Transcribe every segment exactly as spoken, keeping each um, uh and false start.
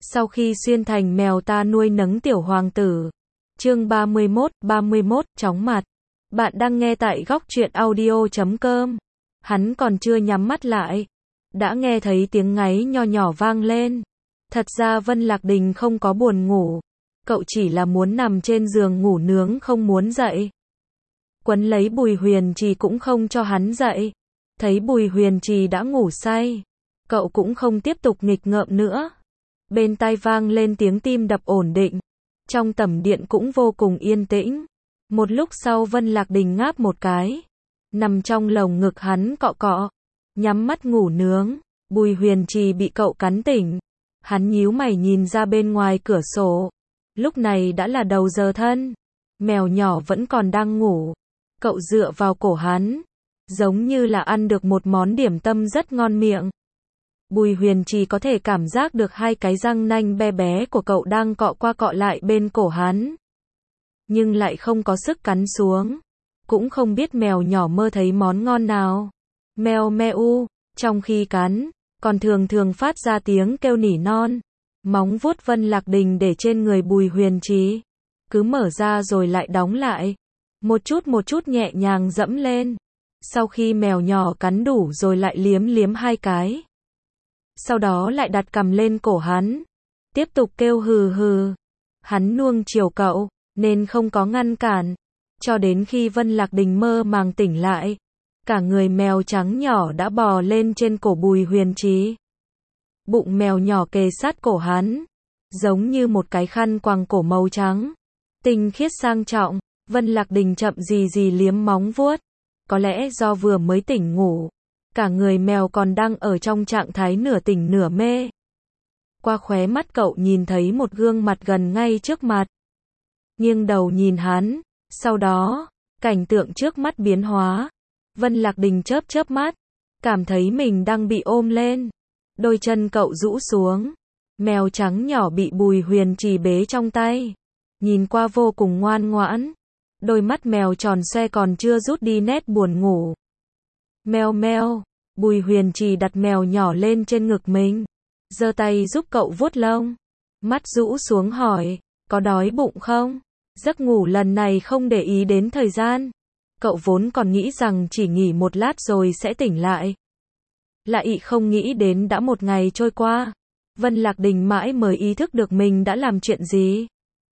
Sau khi xuyên thành mèo ta nuôi nấng tiểu hoàng tử. Chương ba mươi mốt, ba mươi mốt, chóng mặt. Bạn đang nghe tại góc truyện audio chấm com. Hắn còn chưa nhắm mắt lại, đã nghe thấy tiếng ngáy nho nhỏ vang lên. Thật ra Vân Lạc Đình không có buồn ngủ, cậu chỉ là muốn nằm trên giường ngủ nướng không muốn dậy. Quấn lấy Bùi Huyền Trì cũng không cho hắn dậy. Thấy Bùi Huyền Trì đã ngủ say, cậu cũng không tiếp tục nghịch ngợm nữa. Bên tai vang lên tiếng tim đập ổn định. Trong tẩm điện cũng vô cùng yên tĩnh. Một lúc sau Vân Lạc Đình ngáp một cái, nằm trong lồng ngực hắn cọ cọ, nhắm mắt ngủ nướng. Bùi Huyền Trì bị cậu cắn tỉnh. Hắn nhíu mày nhìn ra bên ngoài cửa sổ. Lúc này đã là đầu giờ thân. Mèo nhỏ vẫn còn đang ngủ. Cậu dựa vào cổ hắn, giống như là ăn được một món điểm tâm rất ngon miệng. Bùi Huyền Trì có thể cảm giác được hai cái răng nanh be bé của cậu đang cọ qua cọ lại bên cổ hắn, nhưng lại không có sức cắn xuống. Cũng không biết mèo nhỏ mơ thấy món ngon nào. Meo meo, trong khi cắn, còn thường thường phát ra tiếng kêu nỉ non. Móng vuốt Vân Lạc Đình để trên người Bùi Huyền Trì, cứ mở ra rồi lại đóng lại. Một chút một chút nhẹ nhàng dẫm lên. Sau khi mèo nhỏ cắn đủ rồi lại liếm liếm hai cái. Sau đó lại đặt cằm lên cổ hắn, tiếp tục kêu hừ hừ. Hắn nuông chiều cậu, nên không có ngăn cản. Cho đến khi Vân Lạc Đình mơ màng tỉnh lại, cả người mèo trắng nhỏ đã bò lên trên cổ Bùi Huyền Trì. Bụng mèo nhỏ kề sát cổ hắn, giống như một cái khăn quàng cổ màu trắng, tinh khiết sang trọng. Vân Lạc Đình chậm gì gì liếm móng vuốt. Có lẽ do vừa mới tỉnh ngủ, cả người mèo còn đang ở trong trạng thái nửa tỉnh nửa mê. Qua khóe mắt cậu nhìn thấy một gương mặt gần ngay trước mặt. Nghiêng đầu nhìn hắn, sau đó, cảnh tượng trước mắt biến hóa. Vân Lạc Đình chớp chớp mắt, cảm thấy mình đang bị ôm lên. Đôi chân cậu rũ xuống. Mèo trắng nhỏ bị Bùi Huyền Trì bế trong tay, nhìn qua vô cùng ngoan ngoãn. Đôi mắt mèo tròn xoe còn chưa rút đi nét buồn ngủ. Meo meo, Bùi Huyền Trì đặt mèo nhỏ lên trên ngực mình, giơ tay giúp cậu vuốt lông. Mắt rũ xuống hỏi, có đói bụng không? Giấc ngủ lần này không để ý đến thời gian. Cậu vốn còn nghĩ rằng chỉ nghỉ một lát rồi sẽ tỉnh lại. Lại không nghĩ đến đã một ngày trôi qua. Vân Lạc Đình mãi mới ý thức được mình đã làm chuyện gì.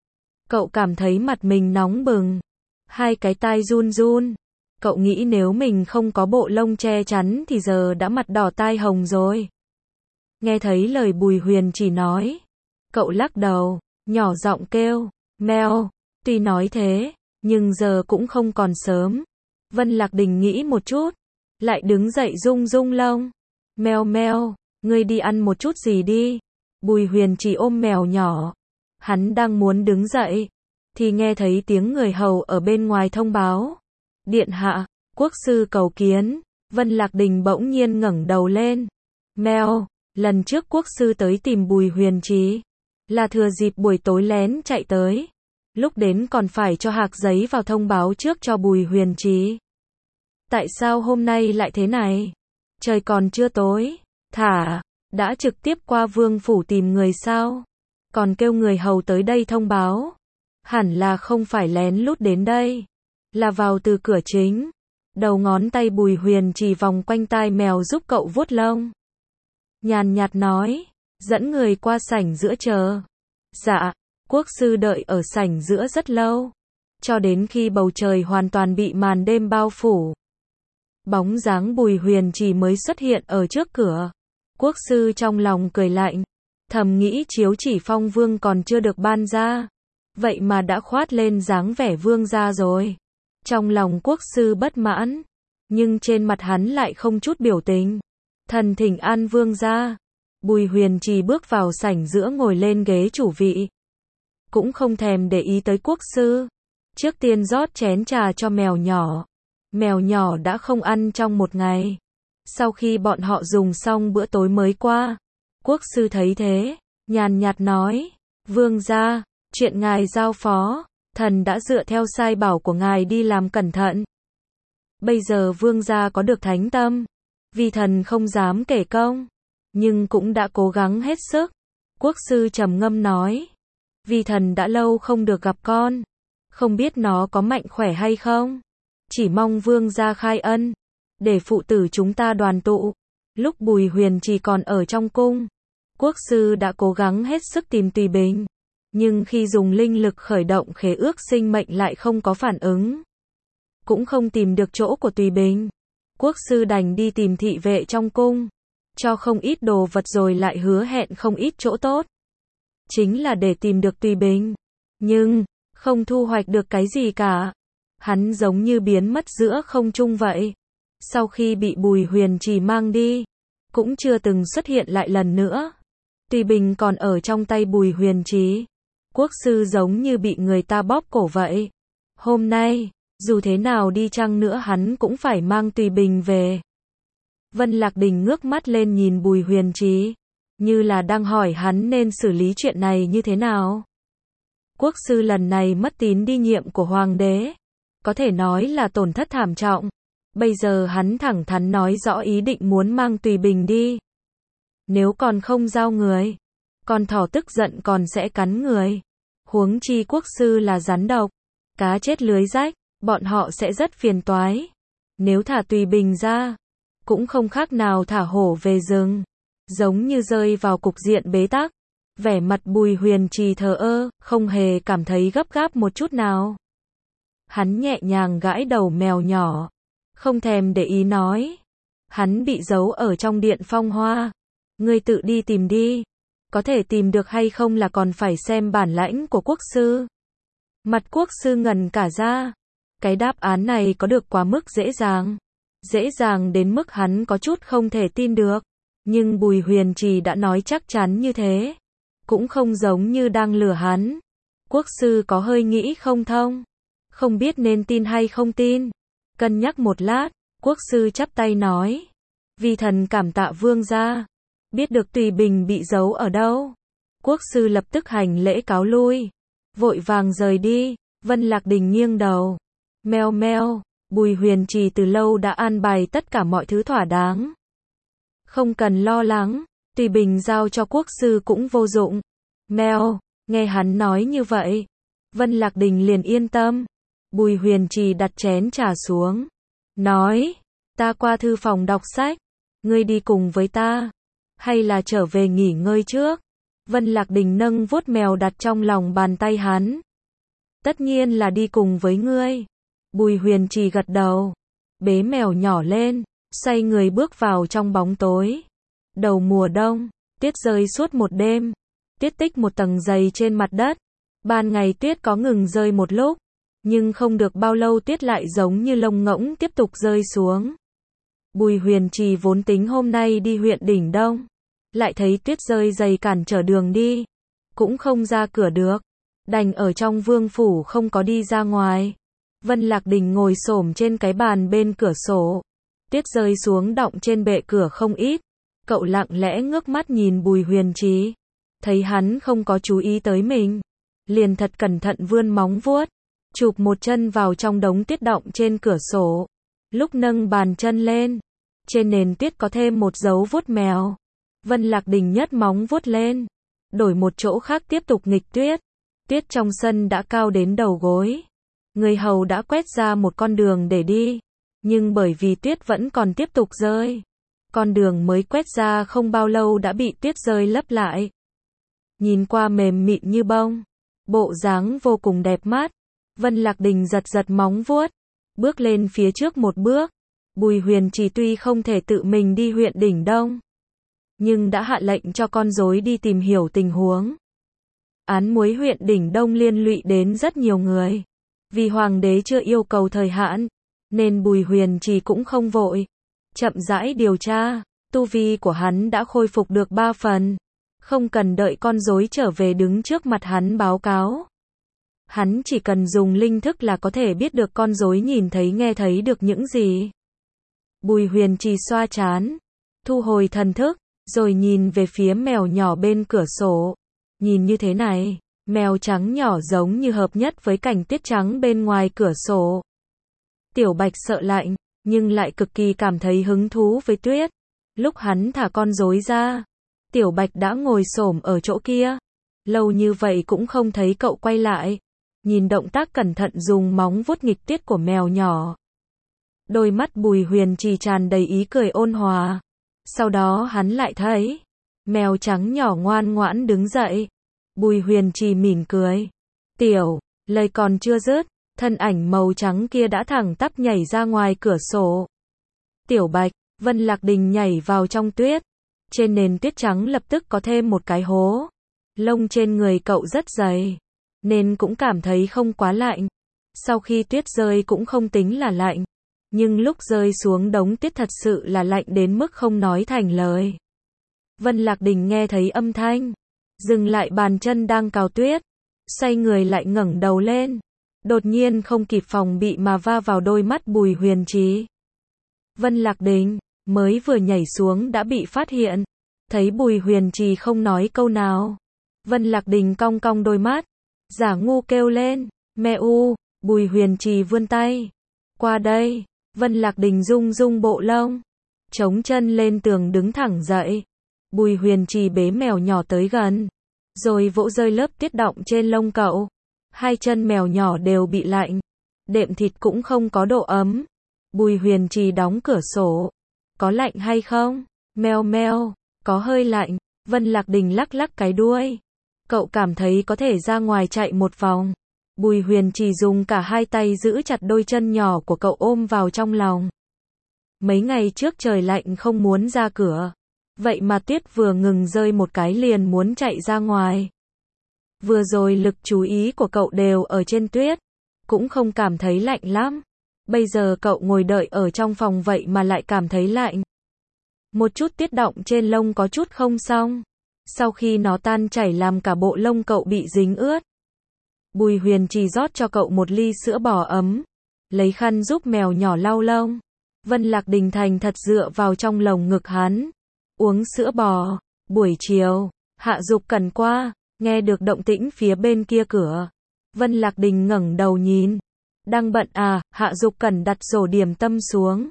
Cậu cảm thấy mặt mình nóng bừng, hai cái tai run run. Cậu nghĩ nếu mình không có bộ lông che chắn thì giờ đã mặt đỏ tai hồng rồi. Nghe thấy lời Bùi Huyền Trì nói, cậu lắc đầu, nhỏ giọng kêu, meo. Tuy nói thế, nhưng giờ cũng không còn sớm. Vân Lạc Đình nghĩ một chút, lại đứng dậy rung rung lông. Meo meo, ngươi đi ăn một chút gì đi. Bùi Huyền Trì ôm mèo nhỏ. Hắn đang muốn đứng dậy, thì nghe thấy tiếng người hầu ở bên ngoài thông báo. Điện hạ, quốc sư cầu kiến. Vân Lạc Đình bỗng nhiên ngẩng đầu lên. Meo, lần trước quốc sư tới tìm Bùi Huyền Trì, là thừa dịp buổi tối lén chạy tới. Lúc đến còn phải cho hạc giấy vào thông báo trước cho Bùi Huyền Trì. Tại sao hôm nay lại thế này? Trời còn chưa tối, thả, đã trực tiếp qua vương phủ tìm người sao? Còn kêu người hầu tới đây thông báo. Hẳn là không phải lén lút đến đây, là vào từ cửa chính. Đầu ngón tay Bùi Huyền Trì vòng quanh tai mèo giúp cậu vuốt lông. Nhàn nhạt nói, dẫn người qua sảnh giữa chờ. Dạ, quốc sư đợi ở sảnh giữa rất lâu, cho đến khi bầu trời hoàn toàn bị màn đêm bao phủ. Bóng dáng Bùi Huyền Trì mới xuất hiện ở trước cửa. Quốc sư trong lòng cười lạnh, thầm nghĩ chiếu chỉ phong vương còn chưa được ban ra, vậy mà đã khoát lên dáng vẻ vương gia rồi. Trong lòng quốc sư bất mãn, nhưng trên mặt hắn lại không chút biểu tình. Thần thỉnh an vương gia. Bùi Huyền Trì bước vào sảnh giữa ngồi lên ghế chủ vị, cũng không thèm để ý tới quốc sư. Trước tiên rót chén trà cho mèo nhỏ. Mèo nhỏ đã không ăn trong một ngày. Sau khi bọn họ dùng xong bữa tối mới qua, quốc sư thấy thế, nhàn nhạt nói, vương gia, chuyện ngài giao phó, thần đã dựa theo sai bảo của ngài đi làm cẩn thận. Bây giờ vương gia có được thánh tâm, vì thần không dám kể công, nhưng cũng đã cố gắng hết sức. Quốc sư trầm ngâm nói. Vi thần đã lâu không được gặp con. Không biết nó có mạnh khỏe hay không. Chỉ mong vương gia khai ân. Để phụ tử chúng ta đoàn tụ. Lúc Bùi Huyền Trì còn ở trong cung. Quốc sư đã cố gắng hết sức tìm Tùy Bình. Nhưng khi dùng linh lực khởi động khế ước sinh mệnh lại không có phản ứng. Cũng không tìm được chỗ của Tùy Bình. Quốc sư đành đi tìm thị vệ trong cung. Cho không ít đồ vật rồi lại hứa hẹn không ít chỗ tốt. Chính là để tìm được Tùy Bình. Nhưng, không thu hoạch được cái gì cả. Hắn giống như biến mất giữa không trung vậy. Sau khi bị Bùi Huyền Trì mang đi, cũng chưa từng xuất hiện lại lần nữa. Tùy Bình còn ở trong tay Bùi Huyền Trì. Quốc sư giống như bị người ta bóp cổ vậy. Hôm nay, dù thế nào đi chăng nữa hắn cũng phải mang Tùy Bình về. Vân Lạc Đình ngước mắt lên nhìn Bùi Huyền Trì, như là đang hỏi hắn nên xử lý chuyện này như thế nào. Quốc sư lần này mất tín đi nhiệm của hoàng đế, có thể nói là tổn thất thảm trọng. Bây giờ hắn thẳng thắn nói rõ ý định muốn mang Tùy Bình đi. Nếu còn không giao người, con thỏ tức giận còn sẽ cắn người. Huống chi quốc sư là rắn độc, cá chết lưới rách, bọn họ sẽ rất phiền toái. Nếu thả Tùy Bình ra, cũng không khác nào thả hổ về rừng, giống như rơi vào cục diện bế tắc. Vẻ mặt Bùi Huyền Trì thờ ơ, không hề cảm thấy gấp gáp một chút nào. Hắn nhẹ nhàng gãi đầu mèo nhỏ, không thèm để ý nói. Hắn bị giấu ở trong điện phong hoa. Ngươi tự đi tìm đi. Có thể tìm được hay không là còn phải xem bản lãnh của quốc sư. Mặt quốc sư ngẩn cả ra. Cái đáp án này có được quá mức dễ dàng. Dễ dàng đến mức hắn có chút không thể tin được. Nhưng Bùi Huyền Trì đã nói chắc chắn như thế. Cũng không giống như đang lừa hắn. Quốc sư có hơi nghĩ không thông. Không biết nên tin hay không tin. Cân nhắc một lát, quốc sư chắp tay nói. Vi thần cảm tạ vương gia. Biết được Tùy Bình bị giấu ở đâu. Quốc sư lập tức hành lễ cáo lui. Vội vàng rời đi. Vân Lạc Đình nghiêng đầu. Meo meo, Bùi Huyền Trì từ lâu đã an bài tất cả mọi thứ thỏa đáng. Không cần lo lắng. Tùy Bình giao cho quốc sư cũng vô dụng. Meo, nghe hắn nói như vậy. Vân Lạc Đình liền yên tâm. Bùi Huyền Trì đặt chén trà xuống. Nói, ta qua thư phòng đọc sách. Ngươi đi cùng với ta. Hay là trở về nghỉ ngơi trước? Vân Lạc Đình nâng vuốt mèo đặt trong lòng bàn tay hắn. Tất nhiên là đi cùng với ngươi. Bùi Huyền Trì gật đầu. Bế mèo nhỏ lên. Xoay người bước vào trong bóng tối. Đầu mùa đông. Tuyết rơi suốt một đêm. Tuyết tích một tầng dày trên mặt đất. Ban ngày tuyết có ngừng rơi một lúc. Nhưng không được bao lâu tuyết lại giống như lông ngỗng tiếp tục rơi xuống. Bùi Huyền Trì vốn tính hôm nay đi huyện Đỉnh Đông. Lại thấy tuyết rơi dày cản trở đường đi. Cũng không ra cửa được. Đành ở trong vương phủ không có đi ra ngoài. Vân Lạc Đình ngồi xổm trên cái bàn bên cửa sổ. Tuyết rơi xuống đọng trên bệ cửa không ít. Cậu lặng lẽ ngước mắt nhìn Bùi Huyền Trì. Thấy hắn không có chú ý tới mình. Liền thật cẩn thận vươn móng vuốt. Chụp một chân vào trong đống tuyết đọng trên cửa sổ. Lúc nâng bàn chân lên. Trên nền tuyết có thêm một dấu vuốt mèo. Vân Lạc Đình nhấc móng vuốt lên. Đổi một chỗ khác tiếp tục nghịch tuyết. Tuyết trong sân đã cao đến đầu gối. Người hầu đã quét ra một con đường để đi. Nhưng bởi vì tuyết vẫn còn tiếp tục rơi. Con đường mới quét ra không bao lâu đã bị tuyết rơi lấp lại. Nhìn qua mềm mịn như bông. Bộ dáng vô cùng đẹp mắt. Vân Lạc Đình giật giật móng vuốt. Bước lên phía trước một bước. Bùi Huyền Trì tuy không thể tự mình đi huyện Đỉnh Đông. Nhưng đã hạ lệnh cho con rối đi tìm hiểu tình huống. Án muối huyện Đỉnh Đông liên lụy đến rất nhiều người. Vì hoàng đế chưa yêu cầu thời hạn. Nên Bùi Huyền Trì cũng không vội. Chậm rãi điều tra. Tu vi của hắn đã khôi phục được ba phần. Không cần đợi con rối trở về đứng trước mặt hắn báo cáo. Hắn chỉ cần dùng linh thức là có thể biết được con rối nhìn thấy nghe thấy được những gì. Bùi Huyền Trì xoa trán. Thu hồi thần thức. Rồi nhìn về phía mèo nhỏ bên cửa sổ. Nhìn như thế này. Mèo trắng nhỏ giống như hợp nhất với cảnh tuyết trắng bên ngoài cửa sổ. Tiểu Bạch sợ lạnh. Nhưng lại cực kỳ cảm thấy hứng thú với tuyết. Lúc hắn thả con rối ra. Tiểu Bạch đã ngồi xổm ở chỗ kia. Lâu như vậy cũng không thấy cậu quay lại. Nhìn động tác cẩn thận dùng móng vuốt nghịch tuyết của mèo nhỏ. Đôi mắt Bùi Huyền Trì tràn đầy ý cười ôn hòa. Sau đó hắn lại thấy mèo trắng nhỏ ngoan ngoãn đứng dậy. Bùi Huyền Trì mỉm cười. Tiểu, lời còn chưa dứt, thân ảnh màu trắng kia đã thẳng tắp nhảy ra ngoài cửa sổ. Tiểu Bạch, Vân Lạc Đình nhảy vào trong tuyết. Trên nền tuyết trắng lập tức có thêm một cái hố. Lông trên người cậu rất dày, nên cũng cảm thấy không quá lạnh. Sau khi tuyết rơi cũng không tính là lạnh. Nhưng lúc rơi xuống đống tuyết thật sự là lạnh đến mức không nói thành lời. Vân Lạc Đình nghe thấy âm thanh, dừng lại bàn chân đang cào tuyết, xoay người lại ngẩng đầu lên. Đột nhiên không kịp phòng bị mà va vào đôi mắt Bùi Huyền Trì. Vân Lạc Đình mới vừa nhảy xuống đã bị phát hiện. Thấy Bùi Huyền Trì không nói câu nào, Vân Lạc Đình cong cong đôi mắt, giả ngu kêu lên, mẹ u. Bùi Huyền Trì vươn tay qua đây. Vân Lạc Đình rung rung bộ lông, chống chân lên tường đứng thẳng dậy. Bùi Huyền Trì bế mèo nhỏ tới gần, rồi vỗ rơi lớp tuyết đọng trên lông cậu. Hai chân mèo nhỏ đều bị lạnh, đệm thịt cũng không có độ ấm. Bùi Huyền Trì đóng cửa sổ. Có lạnh hay không? Meo meo, có hơi lạnh. Vân Lạc Đình lắc lắc cái đuôi. Cậu cảm thấy có thể ra ngoài chạy một vòng. Bùi Huyền Trì dùng cả hai tay giữ chặt đôi chân nhỏ của cậu ôm vào trong lòng. Mấy ngày trước trời lạnh không muốn ra cửa. Vậy mà tuyết vừa ngừng rơi một cái liền muốn chạy ra ngoài. Vừa rồi lực chú ý của cậu đều ở trên tuyết, cũng không cảm thấy lạnh lắm. Bây giờ cậu ngồi đợi ở trong phòng vậy mà lại cảm thấy lạnh. Một chút tuyết đọng trên lông có chút không xong. Sau khi nó tan chảy làm cả bộ lông cậu bị dính ướt. Bùi Huyền Trì rót cho cậu một ly sữa bò ấm, lấy khăn giúp mèo nhỏ lau lông. Vân Lạc Đình thành thật dựa vào trong lồng ngực hắn, uống sữa bò. Buổi chiều, Hạ Dục Cẩn qua, nghe được động tĩnh phía bên kia cửa. Vân Lạc Đình ngẩng đầu nhìn. Đang bận à? Hạ Dục Cẩn đặt rổ điểm tâm xuống.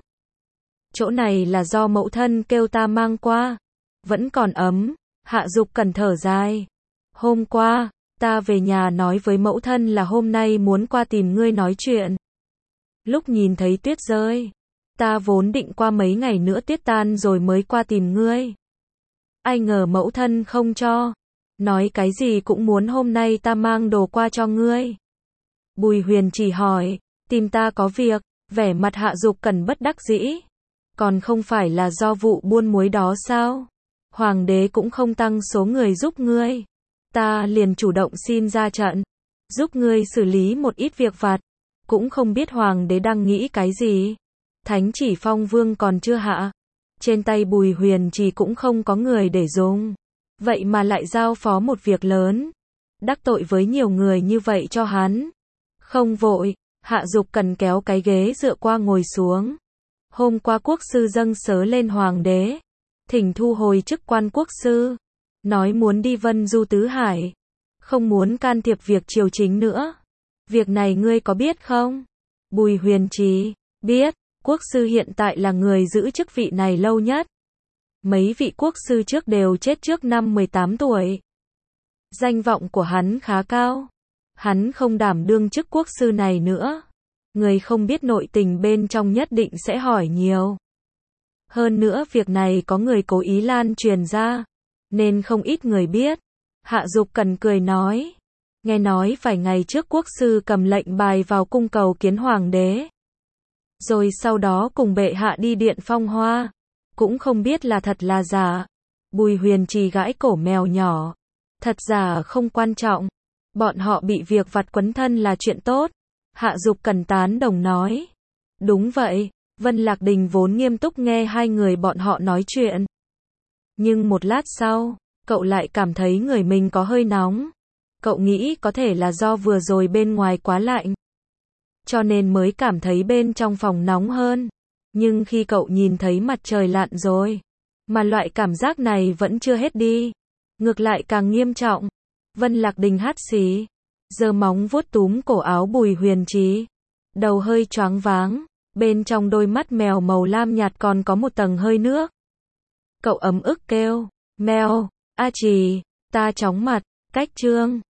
Chỗ này là do mẫu thân kêu ta mang qua. Vẫn còn ấm. Hạ Dục Cẩn thở dài. Hôm qua, ta về nhà nói với mẫu thân là hôm nay muốn qua tìm ngươi nói chuyện. Lúc nhìn thấy tuyết rơi, ta vốn định qua mấy ngày nữa tuyết tan rồi mới qua tìm ngươi. Ai ngờ mẫu thân không cho. Nói cái gì cũng muốn hôm nay ta mang đồ qua cho ngươi. Bùi Huyền Trì hỏi, tìm ta có việc? Vẻ mặt Hạ Dục Cẩn bất đắc dĩ. Còn không phải là do vụ buôn muối đó sao? Hoàng đế cũng không tăng số người giúp ngươi. Ta liền chủ động xin ra trận, giúp ngươi xử lý một ít việc vặt. Cũng không biết hoàng đế đang nghĩ cái gì. Thánh chỉ phong vương còn chưa hạ. Trên tay Bùi Huyền Trì cũng không có người để dùng. Vậy mà lại giao phó một việc lớn. Đắc tội với nhiều người như vậy cho hắn. Không vội, Hạ Dục Cẩn kéo cái ghế dựa qua ngồi xuống. Hôm qua quốc sư dâng sớ lên hoàng đế, thỉnh thu hồi chức quan quốc sư. Nói muốn đi Vân Du tứ hải, không muốn can thiệp việc triều chính nữa. Việc này ngươi có biết không? Bùi Huyền Trì, biết, quốc sư hiện tại là người giữ chức vị này lâu nhất. Mấy vị quốc sư trước đều chết trước năm mười tám tuổi. Danh vọng của hắn khá cao. Hắn không đảm đương chức quốc sư này nữa. Người không biết nội tình bên trong nhất định sẽ hỏi nhiều. Hơn nữa việc này có người cố ý lan truyền ra, nên không ít người biết. Hạ Dục Cẩn cười nói. Nghe nói vài ngày trước quốc sư cầm lệnh bài vào cung cầu kiến hoàng đế. Rồi sau đó cùng bệ hạ đi điện phong hoa. Cũng không biết là thật là giả. Bùi Huyền Trì gãi cổ mèo nhỏ. Thật giả không quan trọng. Bọn họ bị việc vặt quấn thân là chuyện tốt. Hạ Dục Cẩn tán đồng nói. Đúng vậy. Vân Lạc Đình vốn nghiêm túc nghe hai người bọn họ nói chuyện. Nhưng một lát sau, cậu lại cảm thấy người mình có hơi nóng. Cậu nghĩ có thể là do vừa rồi bên ngoài quá lạnh, cho nên mới cảm thấy bên trong phòng nóng hơn. Nhưng khi cậu nhìn thấy mặt trời lặn rồi, mà loại cảm giác này vẫn chưa hết đi, ngược lại càng nghiêm trọng. Vân Lạc Đình hắt xì, giơ móng vuốt túm cổ áo Bùi Huyền Trì. Đầu hơi choáng váng, bên trong đôi mắt mèo màu lam nhạt còn có một tầng hơi nước. Cậu ấm ức kêu, Mèo, a chì, ta chóng mặt, cách chương.